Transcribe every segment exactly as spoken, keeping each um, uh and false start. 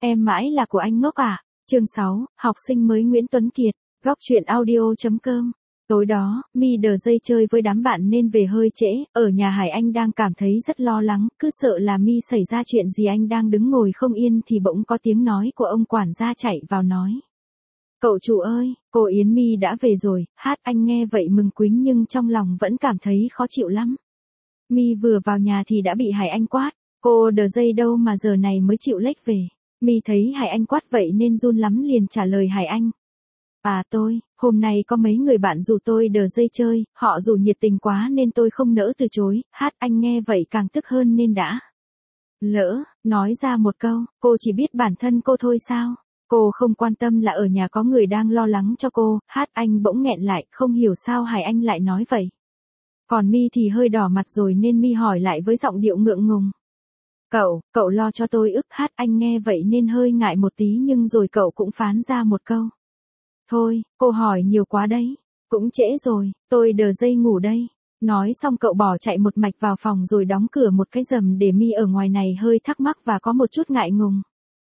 Em mãi là của anh ngốc à? Chương sáu, học sinh mới Nguyễn Tuấn Kiệt, góc truyện audio chấm com. Tối đó, My đờ dây chơi với đám bạn nên về hơi trễ, ở nhà Hải Anh đang cảm thấy rất lo lắng, cứ sợ là My xảy ra chuyện gì. Anh đang đứng ngồi không yên thì bỗng có tiếng nói của ông quản gia chạy vào nói. Cậu chủ ơi, cô Yến My đã về rồi. Hát Anh nghe vậy mừng quính nhưng trong lòng vẫn cảm thấy khó chịu lắm. My vừa vào nhà thì đã bị Hải Anh quát. Cô đờ dây đâu mà giờ này mới chịu lếch về. My thấy Hải Anh quát vậy nên run lắm liền trả lời Hải Anh. À tôi, hôm nay có mấy người bạn rủ tôi đờ dây chơi, họ rủ nhiệt tình quá nên tôi không nỡ từ chối. Hát Anh nghe vậy càng tức hơn nên đã lỡ nói ra một câu, cô chỉ biết bản thân cô thôi sao? Cô không quan tâm là ở nhà có người đang lo lắng cho cô. Hát Anh bỗng nghẹn lại, không hiểu sao Hải Anh lại nói vậy. Còn My thì hơi đỏ mặt rồi nên My hỏi lại với giọng điệu ngượng ngùng. Cậu, cậu lo cho tôi ức? Hát Anh nghe vậy nên hơi ngại một tí nhưng rồi cậu cũng phán ra một câu. Thôi, cô hỏi nhiều quá đấy. Cũng trễ rồi, tôi đờ dây ngủ đây. Nói xong cậu bỏ chạy một mạch vào phòng rồi đóng cửa một cái rầm để My ở ngoài này hơi thắc mắc và có một chút ngại ngùng.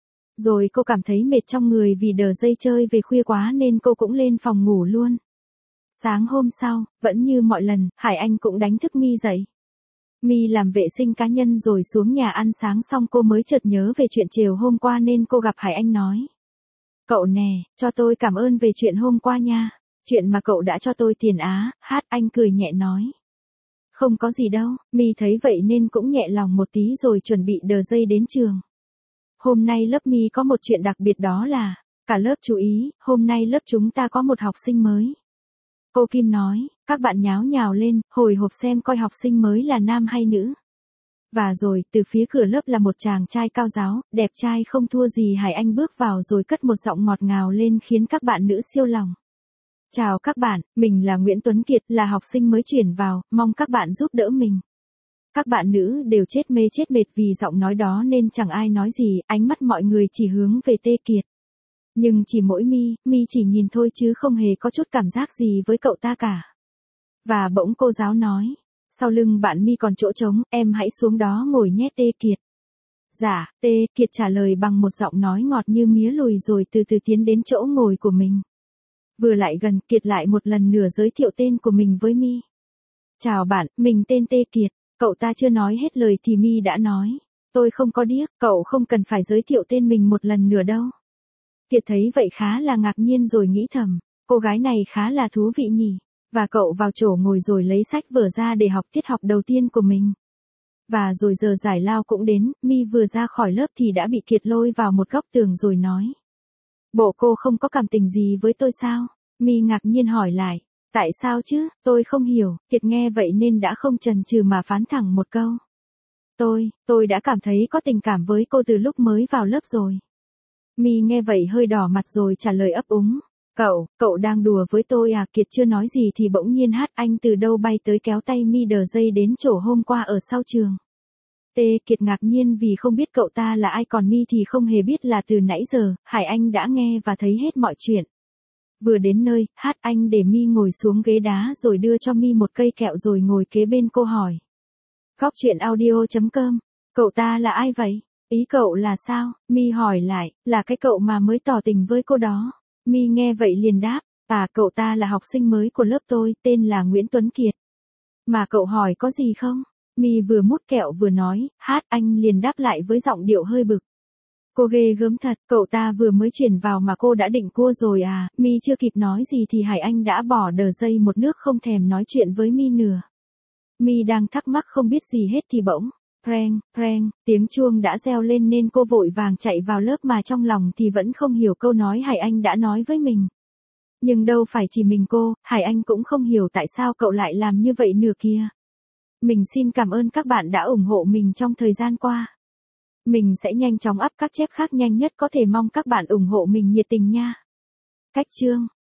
Rồi cô cảm thấy mệt trong người vì đờ dây chơi về khuya quá nên cô cũng lên phòng ngủ luôn. Sáng hôm sau, vẫn như mọi lần, Hải Anh cũng đánh thức My dậy. My làm vệ sinh cá nhân rồi xuống nhà ăn sáng xong cô mới chợt nhớ về chuyện chiều hôm qua nên cô gặp Hải Anh nói. Cậu nè, cho tôi cảm ơn về chuyện hôm qua nha. Chuyện mà cậu đã cho tôi tiền á. Hát Anh cười nhẹ nói. Không có gì đâu. My thấy vậy nên cũng nhẹ lòng một tí rồi chuẩn bị đờ dây đến trường. Hôm nay lớp My có một chuyện đặc biệt đó là, cả lớp chú ý, hôm nay lớp chúng ta có một học sinh mới. Cô Kim nói, các bạn nháo nhào lên, hồi hộp xem coi học sinh mới là nam hay nữ. Và rồi, từ phía cửa lớp là một chàng trai cao ráo, đẹp trai không thua gì Hải Anh bước vào rồi cất một giọng ngọt ngào lên khiến các bạn nữ siêu lòng. Chào các bạn, mình là Nguyễn Tuấn Kiệt, là học sinh mới chuyển vào, mong các bạn giúp đỡ mình. Các bạn nữ đều chết mê chết mệt vì giọng nói đó nên chẳng ai nói gì, ánh mắt mọi người chỉ hướng về Tê Kiệt. Nhưng chỉ mỗi My, My chỉ nhìn thôi chứ không hề có chút cảm giác gì với cậu ta cả. Và bỗng cô giáo nói, sau lưng bạn My còn chỗ trống, em hãy xuống đó ngồi nhé Tê Kiệt. Dạ, Tê Kiệt trả lời bằng một giọng nói ngọt như mía lùi rồi từ từ tiến đến chỗ ngồi của mình. Vừa lại gần, Kiệt lại một lần nữa giới thiệu tên của mình với My. Chào bạn, mình tên Tê Kiệt. Cậu ta chưa nói hết lời thì My đã nói. Tôi không có điếc, cậu không cần phải giới thiệu tên mình một lần nữa đâu. Kiệt thấy vậy khá là ngạc nhiên rồi nghĩ thầm, cô gái này khá là thú vị nhỉ. Và cậu vào chỗ ngồi rồi lấy sách vở ra để học tiết học đầu tiên của mình. Và rồi giờ giải lao cũng đến, My vừa ra khỏi lớp thì đã bị Kiệt lôi vào một góc tường rồi nói. Bộ cô không có cảm tình gì với tôi sao? My ngạc nhiên hỏi lại. Tại sao chứ, tôi không hiểu. Kiệt nghe vậy nên đã không chần chừ mà phán thẳng một câu. Tôi, tôi đã cảm thấy có tình cảm với cô từ lúc mới vào lớp rồi. My nghe vậy hơi đỏ mặt rồi trả lời ấp úng. Cậu, cậu đang đùa với tôi à? Kiệt chưa nói gì thì bỗng nhiên Hát Anh từ đâu bay tới kéo tay My đờ dây đến chỗ hôm qua ở sau trường. Tê Kiệt ngạc nhiên vì không biết cậu ta là ai, còn My thì không hề biết là từ nãy giờ, Hải Anh đã nghe và thấy hết mọi chuyện. Vừa đến nơi, Hát Anh để My ngồi xuống ghế đá rồi đưa cho My một cây kẹo rồi ngồi kế bên cô hỏi. Góc truyện audio chấm com, cậu ta là ai vậy? Ý cậu là sao? My hỏi lại, là cái cậu mà mới tỏ tình với cô đó. My nghe vậy liền đáp, à cậu ta là học sinh mới của lớp tôi, tên là Nguyễn Tuấn Kiệt. Mà cậu hỏi có gì không? My vừa mút kẹo vừa nói. Hát Anh liền đáp lại với giọng điệu hơi bực. Cô ghê gớm thật, cậu ta vừa mới chuyển vào mà cô đã định cua rồi à? My chưa kịp nói gì thì Hải Anh đã bỏ đờ dây một nước không thèm nói chuyện với My nữa. My đang thắc mắc không biết gì hết thì bỗng, preng, preng, tiếng chuông đã reo lên nên cô vội vàng chạy vào lớp mà trong lòng thì vẫn không hiểu câu nói Hải Anh đã nói với mình. Nhưng đâu phải chỉ mình cô, Hải Anh cũng không hiểu tại sao cậu lại làm như vậy nữa kia. Mình xin cảm ơn các bạn đã ủng hộ mình trong thời gian qua. Mình sẽ nhanh chóng up các chép khác nhanh nhất có thể, mong các bạn ủng hộ mình nhiệt tình nha. Cách chương